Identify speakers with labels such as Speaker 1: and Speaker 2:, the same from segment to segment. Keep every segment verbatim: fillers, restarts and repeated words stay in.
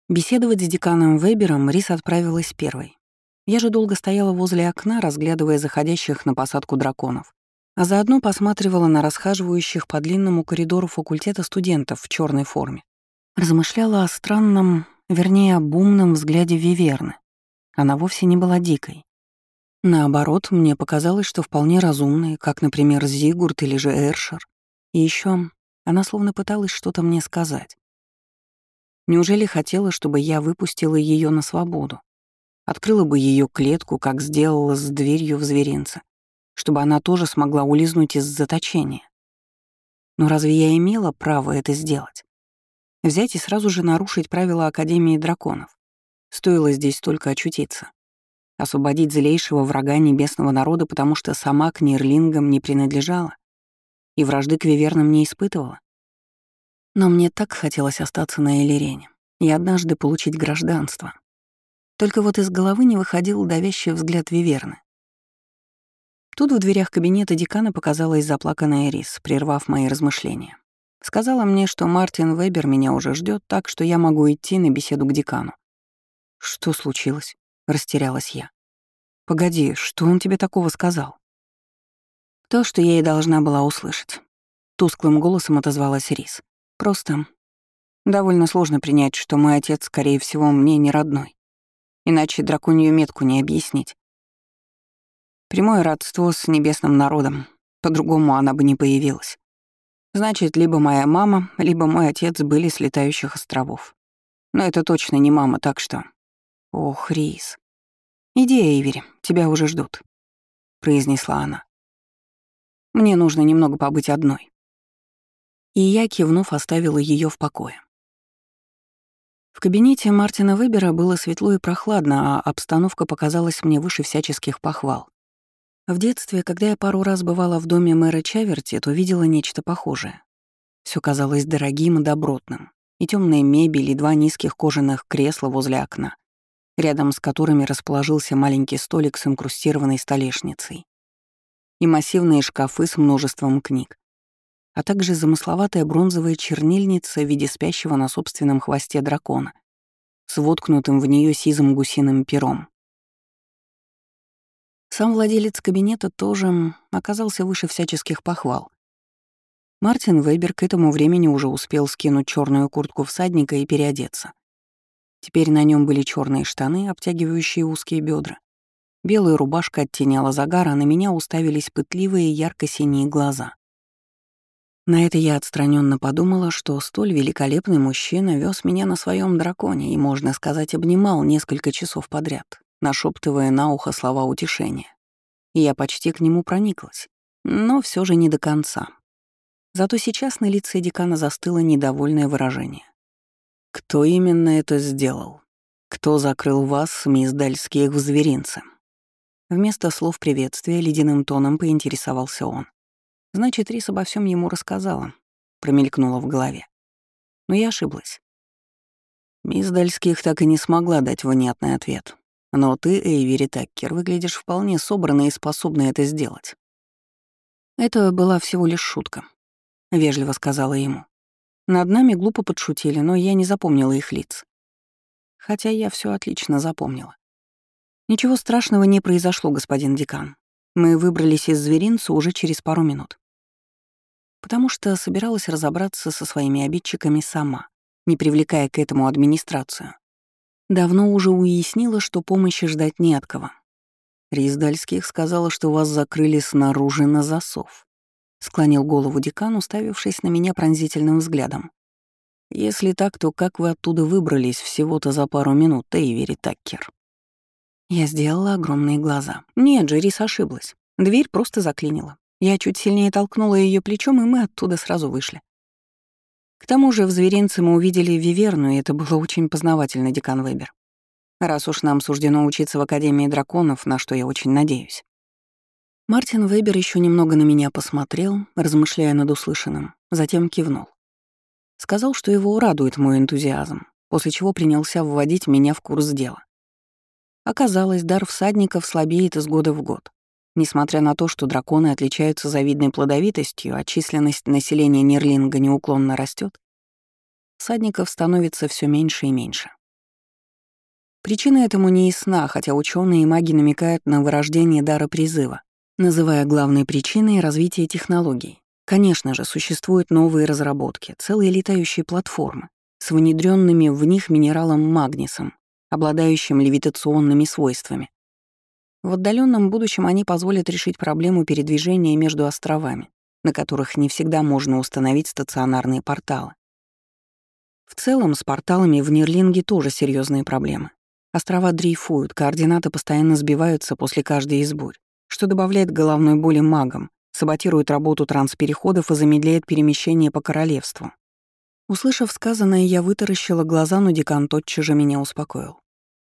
Speaker 1: Беседовать с деканом Вебером Рис отправилась первой. Я же долго стояла возле окна, разглядывая заходящих на посадку драконов, а заодно посматривала на расхаживающих по длинному коридору факультета студентов в черной форме. Размышляла о странном, вернее, об умном взгляде Виверны. Она вовсе не была дикой. Наоборот, мне показалось, что вполне разумной, как, например, Зигурд или же Эршер. И еще она словно пыталась что-то мне сказать. Неужели хотела, чтобы я выпустила ее на свободу? Открыла бы ее клетку, как сделала с дверью в зверинце, чтобы она тоже смогла улизнуть из заточения. Но разве я имела право это сделать? Взять и сразу же нарушить правила Академии драконов? Стоило здесь только очутиться. Освободить злейшего врага небесного народа, потому что сама к Нирлингам не принадлежала и вражды к Вивернам не испытывала. Но мне так хотелось остаться на Элирене и однажды получить гражданство. Только вот из головы не выходил давящий взгляд Виверны. Тут в дверях кабинета декана показалась заплаканная Рис, прервав мои размышления. Сказала мне, что Мартин Вебер меня уже ждет, так что я могу идти на беседу к декану. «Что случилось?» — растерялась я. «Погоди, что он тебе такого сказал?» То, что я и должна была услышать. Тусклым голосом отозвалась Рис. Просто довольно сложно принять, что мой отец, скорее всего, мне не родной. Иначе драконью метку не объяснить. Прямое родство с небесным народом. По-другому она бы не появилась. Значит, либо моя мама, либо мой отец были с летающих островов. Но это точно не мама, так что... Ох, Рис. «Иди, Эйвери, тебя уже ждут», — произнесла она. «Мне нужно немного побыть одной». И я, кивнув, оставила ее в покое. В кабинете Мартина Вебера было светло и прохладно, а обстановка показалась мне выше всяческих похвал. В детстве, когда я пару раз бывала в доме мэра Чаверти, то видела нечто похожее. Все казалось дорогим и добротным, и темная мебель, и два низких кожаных кресла возле окна, рядом с которыми расположился маленький столик с инкрустированной столешницей, и массивные шкафы с множеством книг, а также замысловатая бронзовая чернильница в виде спящего на собственном хвосте дракона с воткнутым в нее сизым гусиным пером. Сам владелец кабинета тоже оказался выше всяческих похвал. Мартин Вебер к этому времени уже успел скинуть черную куртку всадника и переодеться. Теперь на нем были черные штаны, обтягивающие узкие бедра. Белая рубашка оттеняла загар, а на меня уставились пытливые ярко-синие глаза. На это я отстраненно подумала, что столь великолепный мужчина вез меня на своем драконе и, можно сказать, обнимал несколько часов подряд, нашептывая на ухо слова утешения. И я почти к нему прониклась, но все же не до конца. Зато сейчас на лице декана застыло недовольное выражение. «Кто именно это сделал? Кто закрыл вас, мисс Дальских, в зверинце?» Вместо слов приветствия ледяным тоном поинтересовался он. Значит, Рис обо всем ему рассказала, промелькнула в голове. Но я ошиблась. Мисс Дальских так и не смогла дать внятный ответ. Но ты, Эйвери Таккер, выглядишь вполне собранной и способной это сделать. Это была всего лишь шутка, вежливо сказала ему. Над нами глупо подшутили, но я не запомнила их лиц. Хотя я все отлично запомнила. Ничего страшного не произошло, господин декан. Мы выбрались из зверинца уже через пару минут. Потому что собиралась разобраться со своими обидчиками сама, не привлекая к этому администрацию. Давно уже уяснила, что помощи ждать не от кого. Рис Дальских сказала, что вас закрыли снаружи на засов. Склонил голову декан, уставившись на меня пронзительным взглядом. Если так, то как вы оттуда выбрались всего-то за пару минут, Эйвери Таккер? Я сделала огромные глаза. Нет же, Рис ошиблась. Дверь просто заклинила. Я чуть сильнее толкнула ее плечом, и мы оттуда сразу вышли. К тому же в зверинце мы увидели Виверну, и это было очень познавательно, декан Вебер. Раз уж нам суждено учиться в Академии драконов, на что я очень надеюсь. Мартин Вебер еще немного на меня посмотрел, размышляя над услышанным, затем кивнул. Сказал, что его радует мой энтузиазм, после чего принялся вводить меня в курс дела. Оказалось, дар всадников слабеет из года в год. Несмотря на то, что драконы отличаются завидной плодовитостью, а численность населения Нирлинга неуклонно растет, всадников становится все меньше и меньше. Причина этому не ясна, хотя ученые и маги намекают на вырождение дара призыва, называя главной причиной развитие технологий. Конечно же, существуют новые разработки, целые летающие платформы с внедренными в них минералом магнисом, обладающим левитационными свойствами. В отдаленном будущем они позволят решить проблему передвижения между островами, на которых не всегда можно установить стационарные порталы. В целом, с порталами в Нерлинге тоже серьезные проблемы. Острова дрейфуют, координаты постоянно сбиваются после каждой из бурь, что добавляет головной боли магам, саботирует работу транспереходов и замедляет перемещение по королевству. Услышав сказанное, я вытаращила глаза, но декан тотчас же меня успокоил.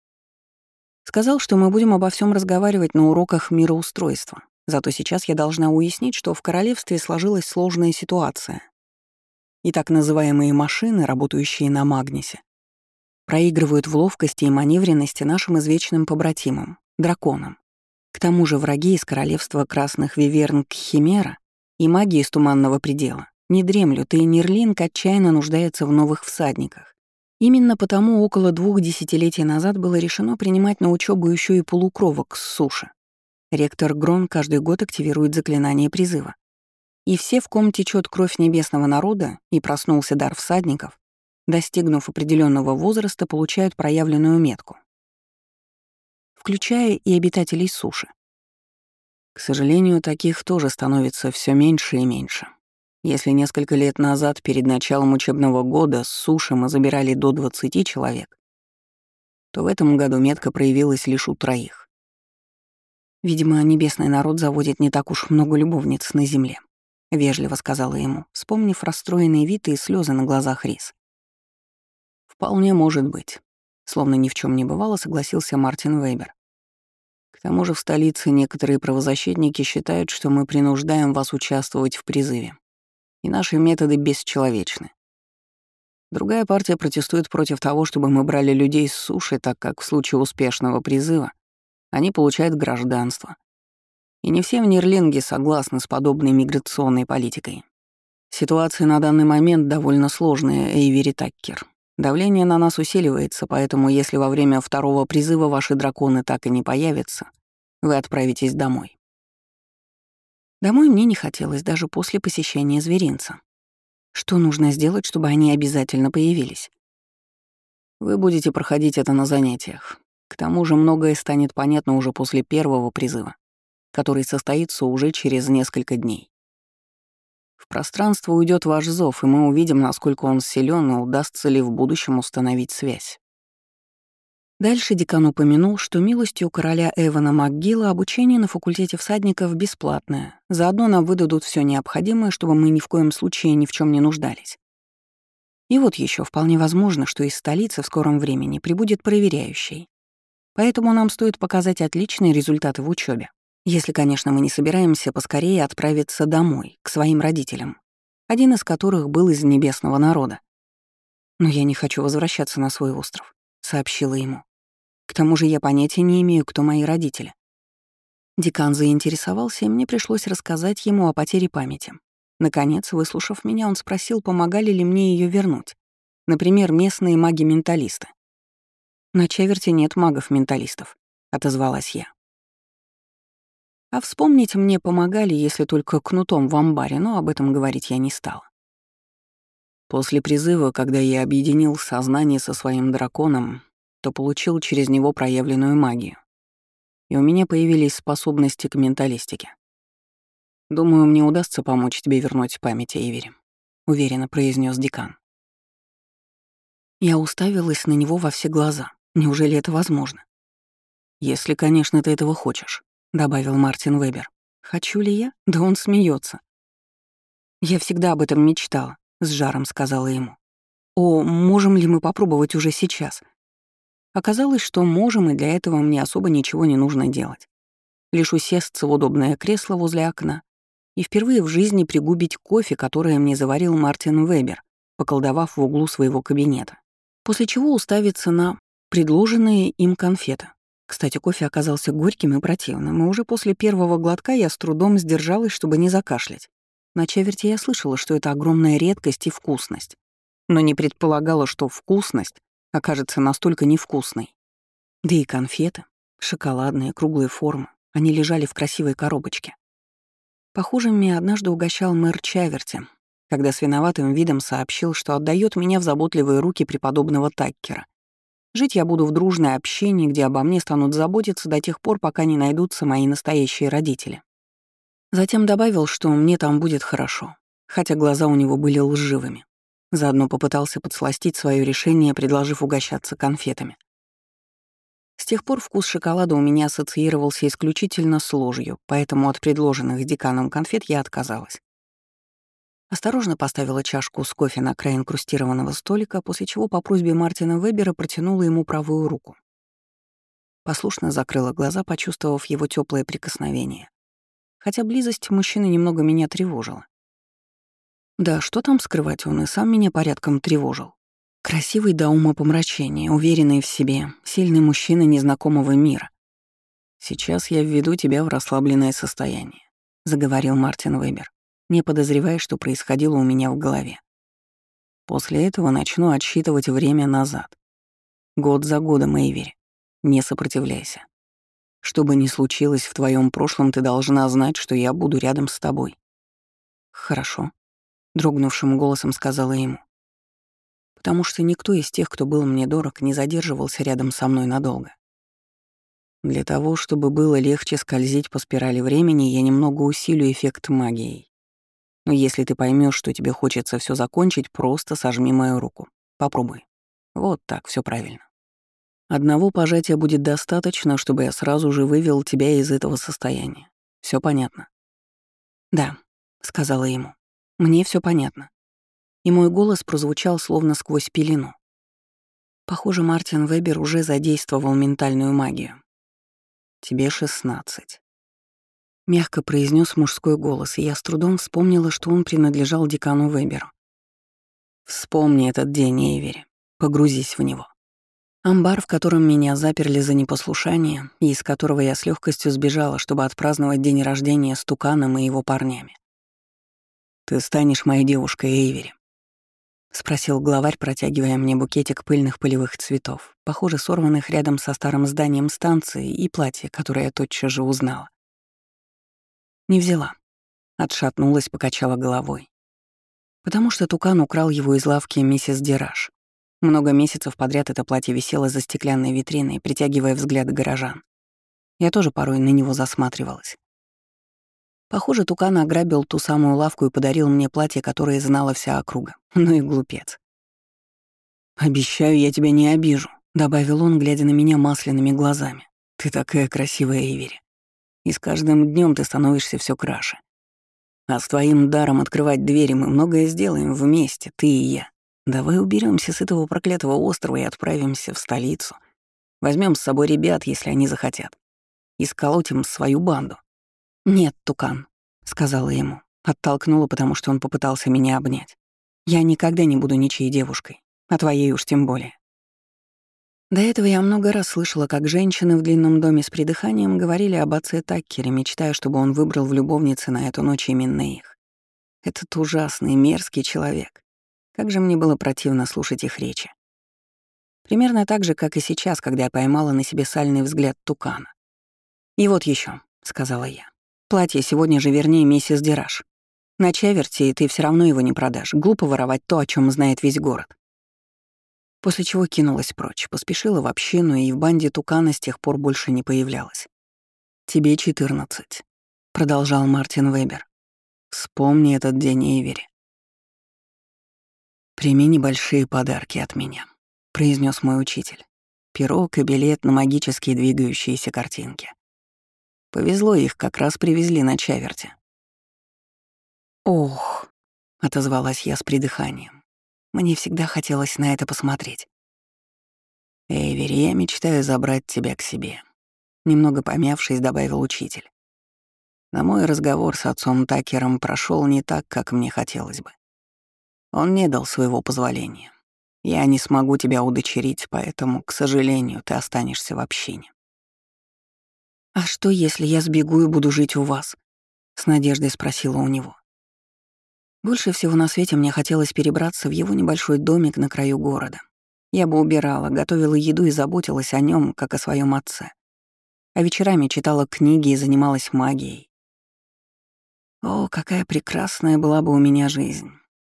Speaker 1: Сказал, что мы будем обо всем разговаривать на уроках мироустройства. Зато сейчас я должна уяснить, что в королевстве сложилась сложная ситуация. И так называемые машины, работающие на Магнисе, проигрывают в ловкости и маневренности нашим извечным побратимам — драконам. К тому же враги из королевства Красных Виверн Кхимера и маги из Туманного Предела не дремлют, и Нерлинг отчаянно нуждается в новых всадниках. Именно потому около двух десятилетий назад было решено принимать на учебу еще и полукровок с суши. Ректор Грон каждый год активирует заклинание призыва. И все, в ком течет кровь небесного народа и проснулся дар всадников, достигнув определенного возраста, получают проявленную метку, включая и обитателей суши. К сожалению, таких тоже становится все меньше и меньше. Если несколько лет назад, перед началом учебного года, с суши мы забирали до двадцати человек, то в этом году метка проявилась лишь у троих. «Видимо, небесный народ заводит не так уж много любовниц на земле», — вежливо сказала ему, вспомнив расстроенный вид и слезы на глазах Рис. «Вполне может быть», — словно ни в чем не бывало, согласился Мартин Вейбер. «К тому же в столице некоторые правозащитники считают, что мы принуждаем вас участвовать в призыве, и наши методы бесчеловечны. Другая партия протестует против того, чтобы мы брали людей с суши, так как в случае успешного призыва они получают гражданство. И не все в Нерлинге согласны с подобной миграционной политикой. Ситуация на данный момент довольно сложная, Эйвери Таккер. Давление на нас усиливается, поэтому если во время второго призыва ваши драконы так и не появятся, вы отправитесь домой». Домой мне не хотелось даже после посещения зверинца. Что нужно сделать, чтобы они обязательно появились? Вы будете проходить это на занятиях. К тому же многое станет понятно уже после первого призыва, который состоится уже через несколько дней. В пространство уйдет ваш зов, и мы увидим, насколько он силен и удастся ли в будущем установить связь. Дальше декан упомянул, что милостью короля Эвана МакГилла обучение на факультете всадников бесплатное. Заодно нам выдадут все необходимое, чтобы мы ни в коем случае ни в чем не нуждались. И вот еще вполне возможно, что из столицы в скором времени прибудет проверяющий. Поэтому нам стоит показать отличные результаты в учебе. Если, конечно, мы не собираемся поскорее отправиться домой, к своим родителям, один из которых был из небесного народа. «Но я не хочу возвращаться на свой остров», — сообщила ему. «К тому же я понятия не имею, кто мои родители». Декан заинтересовался, и мне пришлось рассказать ему о потере памяти. Наконец, выслушав меня, он спросил, помогали ли мне ее вернуть. Например, местные маги-менталисты. «На Чеверте нет магов-менталистов», — отозвалась я. А вспомнить мне помогали, если только кнутом в амбаре, но об этом говорить я не стала. После призыва, когда я объединил сознание со своим драконом, то получил через него проявленную магию. И у меня появились способности к менталистике. «Думаю, мне удастся помочь тебе вернуть память, Эйвери», — уверенно произнес декан. Я уставилась на него во все глаза. Неужели это возможно? «Если, конечно, ты этого хочешь», — добавил Мартин Вебер. «Хочу ли я? Да он смеется. «Я всегда об этом мечтала», — с жаром сказала ему. «О, можем ли мы попробовать уже сейчас?» Оказалось, что можем, и для этого мне особо ничего не нужно делать. Лишь усесться в удобное кресло возле окна и впервые в жизни пригубить кофе, которое мне заварил Мартин Вебер, поколдовав в углу своего кабинета. После чего уставиться на предложенные им конфеты. Кстати, кофе оказался горьким и противным, и уже после первого глотка я с трудом сдержалась, чтобы не закашлять. На Чеверти я слышала, что это огромная редкость и вкусность, но не предполагала, что вкусность окажется настолько невкусной. Да и конфеты, шоколадные, круглые формы, они лежали в красивой коробочке. Похожими однажды угощал мэр Чаверти, когда с виноватым видом сообщил, что отдает меня в заботливые руки преподобного Таккера. Жить я буду в дружной общине, где обо мне станут заботиться до тех пор, пока не найдутся мои настоящие родители. Затем добавил, что мне там будет хорошо, хотя глаза у него были лживыми. Заодно попытался подсластить свое решение, предложив угощаться конфетами. С тех пор вкус шоколада у меня ассоциировался исключительно с ложью, поэтому от предложенных деканом конфет я отказалась. Осторожно поставила чашку с кофе на край инкрустированного столика, после чего по просьбе Мартина Вебера протянула ему правую руку. Послушно закрыла глаза, почувствовав его теплое прикосновение. Хотя близость мужчины немного меня тревожила. Да, что там скрывать, он и сам меня порядком тревожил. Красивый до умопомрачения, уверенный в себе, сильный мужчина незнакомого мира. «Сейчас я введу тебя в расслабленное состояние», — заговорил Мартин Вебер, не подозревая, что происходило у меня в голове. «После этого начну отсчитывать время назад. Год за годом, Эйвери. Не сопротивляйся. Что бы ни случилось в твоем прошлом, ты должна знать, что я буду рядом с тобой». «Хорошо», — дрогнувшим голосом сказала ему. Потому что никто из тех, кто был мне дорог, не задерживался рядом со мной надолго. Для того, чтобы было легче скользить по спирали времени, я немного усилю эффект магией. Но если ты поймешь, что тебе хочется все закончить, просто сожми мою руку. Попробуй. Вот так, все правильно. Одного пожатия будет достаточно, чтобы я сразу же вывел тебя из этого состояния. Все понятно? Да, сказала ему. Мне все понятно. И мой голос прозвучал словно сквозь пелену. Похоже, Мартин Вебер уже задействовал ментальную магию. «Тебе шестнадцать», — мягко произнес мужской голос, и я с трудом вспомнила, что он принадлежал декану Веберу. «Вспомни этот день, Эйвери, погрузись в него. Амбар, в котором меня заперли за непослушание, и из которого я с легкостью сбежала, чтобы отпраздновать день рождения с Туканом и его парнями. Ты станешь моей девушкой, Эйвери», — спросил главарь, протягивая мне букетик пыльных полевых цветов, похоже, сорванных рядом со старым зданием станции, и платье, которое я тотчас же узнала. Не взяла. Отшатнулась, покачала головой. Потому что Тукан украл его из лавки миссис Дираж. Много месяцев подряд это платье висело за стеклянной витриной, притягивая взгляды горожан. Я тоже порой на него засматривалась. Похоже, Тукан ограбил ту самую лавку и подарил мне платье, которое знала вся округа. Ну и глупец. «Обещаю, я тебя не обижу», — добавил он, глядя на меня масляными глазами. «Ты такая красивая, Эйвери. И с каждым днем ты становишься все краше. А с твоим даром открывать двери мы многое сделаем вместе, ты и я. Давай уберемся с этого проклятого острова и отправимся в столицу. Возьмем с собой ребят, если они захотят, и сколотим свою банду». «Нет, Тукан», — сказала ему. Оттолкнула, потому что он попытался меня обнять. «Я никогда не буду ничьей девушкой, а твоей уж тем более». До этого я много раз слышала, как женщины в длинном доме с придыханием говорили об отце Таккере, мечтая, чтобы он выбрал в любовнице на эту ночь именно их. Этот ужасный, мерзкий человек. Как же мне было противно слушать их речи. Примерно так же, как и сейчас, когда я поймала на себе сальный взгляд Тукана. «И вот еще, сказала я. «Платье сегодня же верни миссис Дираж. На Чаверти ты все равно его не продашь. Глупо воровать то, о чем знает весь город». После чего кинулась прочь, поспешила в общину и в банде Тукана с тех пор больше не появлялась. «Тебе четырнадцать», — продолжал Мартин Вебер. «Вспомни этот день, Эйвери. Прими небольшие подарки от меня», — произнес мой учитель. Пирог и билет на магические двигающиеся картинки. Повезло, их как раз привезли на Чаверти. «Ох», — отозвалась я с придыханием. Мне всегда хотелось на это посмотреть. «Эйвери, я мечтаю забрать тебя к себе», — немного помявшись, добавил учитель. Но мой разговор с отцом Такером прошел не так, как мне хотелось бы. Он не дал своего позволения. Я не смогу тебя удочерить, поэтому, к сожалению, ты останешься в общине. «А что, если я сбегу и буду жить у вас?» — с надеждой спросила у него. Больше всего на свете мне хотелось перебраться в его небольшой домик на краю города. Я бы убирала, готовила еду и заботилась о нем, как о своем отце. А вечерами читала книги и занималась магией. О, какая прекрасная была бы у меня жизнь.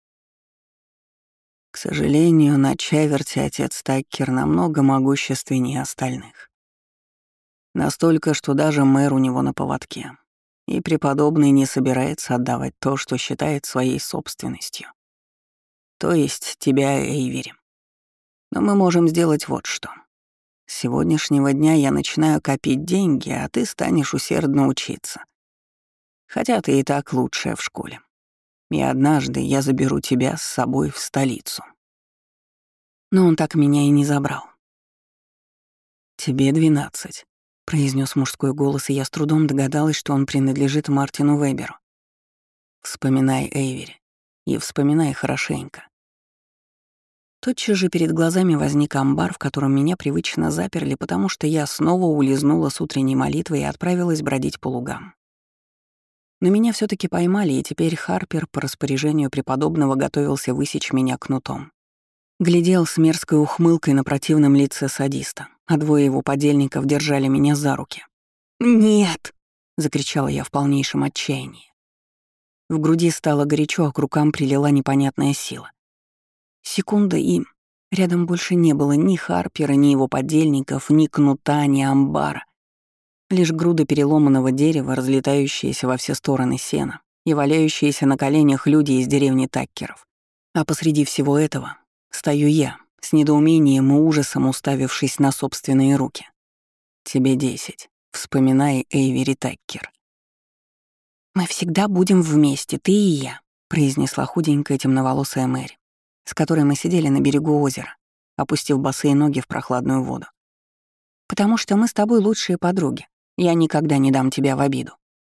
Speaker 1: К сожалению, на Чаверте отец Таккер намного могущественнее остальных. Настолько, что даже мэр у него на поводке. И преподобный не собирается отдавать то, что считает своей собственностью. То есть тебя, Эйвери. Но мы можем сделать вот что. С сегодняшнего дня я начинаю копить деньги, а ты станешь усердно учиться. Хотя ты и так лучшая в школе. И однажды я заберу тебя с собой в столицу. Но он так меня и не забрал. «Тебе двенадцать», — произнес мужской голос, и я с трудом догадалась, что он принадлежит Мартину Веберу. «Вспоминай, Эйвери, и вспоминай хорошенько». Тотчас же перед глазами возник амбар, в котором меня привычно заперли, потому что я снова улизнула с утренней молитвы и отправилась бродить по лугам. Но меня все таки поймали, и теперь Харпер по распоряжению преподобного готовился высечь меня кнутом. Глядел с мерзкой ухмылкой на противном лице садиста, а двое его подельников держали меня за руки. «Нет!» — закричала я в полнейшем отчаянии. В груди стало горячо, а к рукам прилила непонятная сила. Секунда, и рядом больше не было ни Харпера, ни его подельников, ни кнута, ни амбара. Лишь груда переломанного дерева, разлетающаяся во все стороны сена и валяющиеся на коленях люди из деревни Таккеров. А посреди всего этого стою я, с недоумением и ужасом уставившись на собственные руки. «Тебе десять. Вспоминай, Эйвери Таккер». «Мы всегда будем вместе, ты и я», — произнесла худенькая темноволосая Мэри, с которой мы сидели на берегу озера, опустив босые ноги в прохладную воду. «Потому что мы с тобой лучшие подруги. Я никогда не дам тебя в обиду».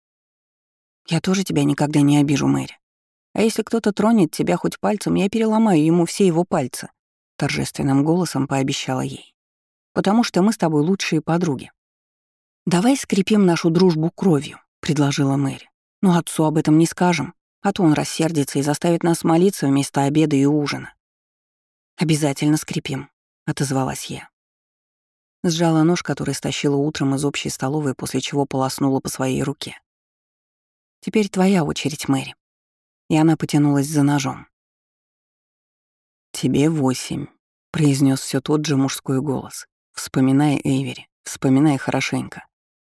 Speaker 1: «Я тоже тебя никогда не обижу, Мэри. А если кто-то тронет тебя хоть пальцем, я переломаю ему все его пальцы», — торжественным голосом пообещала ей. «Потому что мы с тобой лучшие подруги». «Давай скрепим нашу дружбу кровью», — предложила Мэри. «Но отцу об этом не скажем, а то он рассердится и заставит нас молиться вместо обеда и ужина». «Обязательно скрепим», — отозвалась я. Сжала нож, который стащила утром из общей столовой, после чего полоснула по своей руке. «Теперь твоя очередь, Мэри». И она потянулась за ножом. «Тебе восемь», — произнес все тот же мужской голос. «Вспоминай, Эйвери, вспоминай хорошенько».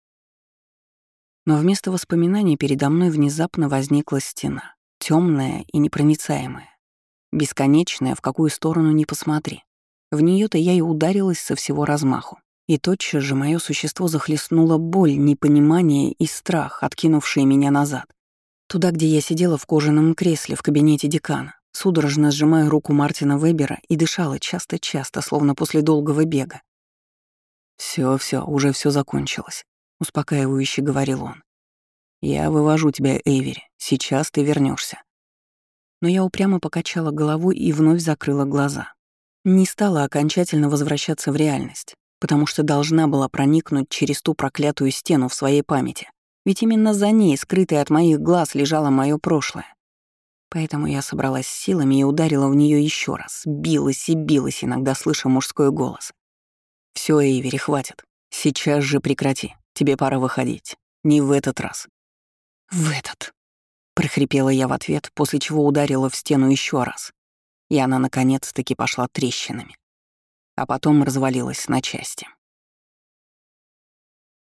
Speaker 1: Но вместо воспоминаний передо мной внезапно возникла стена, темная и непроницаемая, бесконечная, в какую сторону ни посмотри. В нее-то я и ударилась со всего размаху. И тотчас же мое существо захлестнула боль, непонимание и страх, откинувшие меня назад. Туда, где я сидела в кожаном кресле в кабинете декана, судорожно сжимая руку Мартина Вебера и дышала часто-часто, словно после долгого бега. Все, все, уже все закончилось», — успокаивающе говорил он. «Я вывожу тебя, Эйвери, сейчас ты вернешься. Но я упрямо покачала головой и вновь закрыла глаза. Не стала окончательно возвращаться в реальность, потому что должна была проникнуть через ту проклятую стену в своей памяти. Ведь именно за ней, скрытой от моих глаз, лежало мое прошлое. Поэтому я собралась с силами и ударила в нее еще раз, билась и билась, иногда слыша мужской голос. Все, Эйвери, хватит. Сейчас же прекрати. Тебе пора выходить. Не в этот раз». «В этот», — прохрипела я в ответ, после чего ударила в стену еще раз. И она, наконец-таки, пошла трещинами. А потом развалилась на части.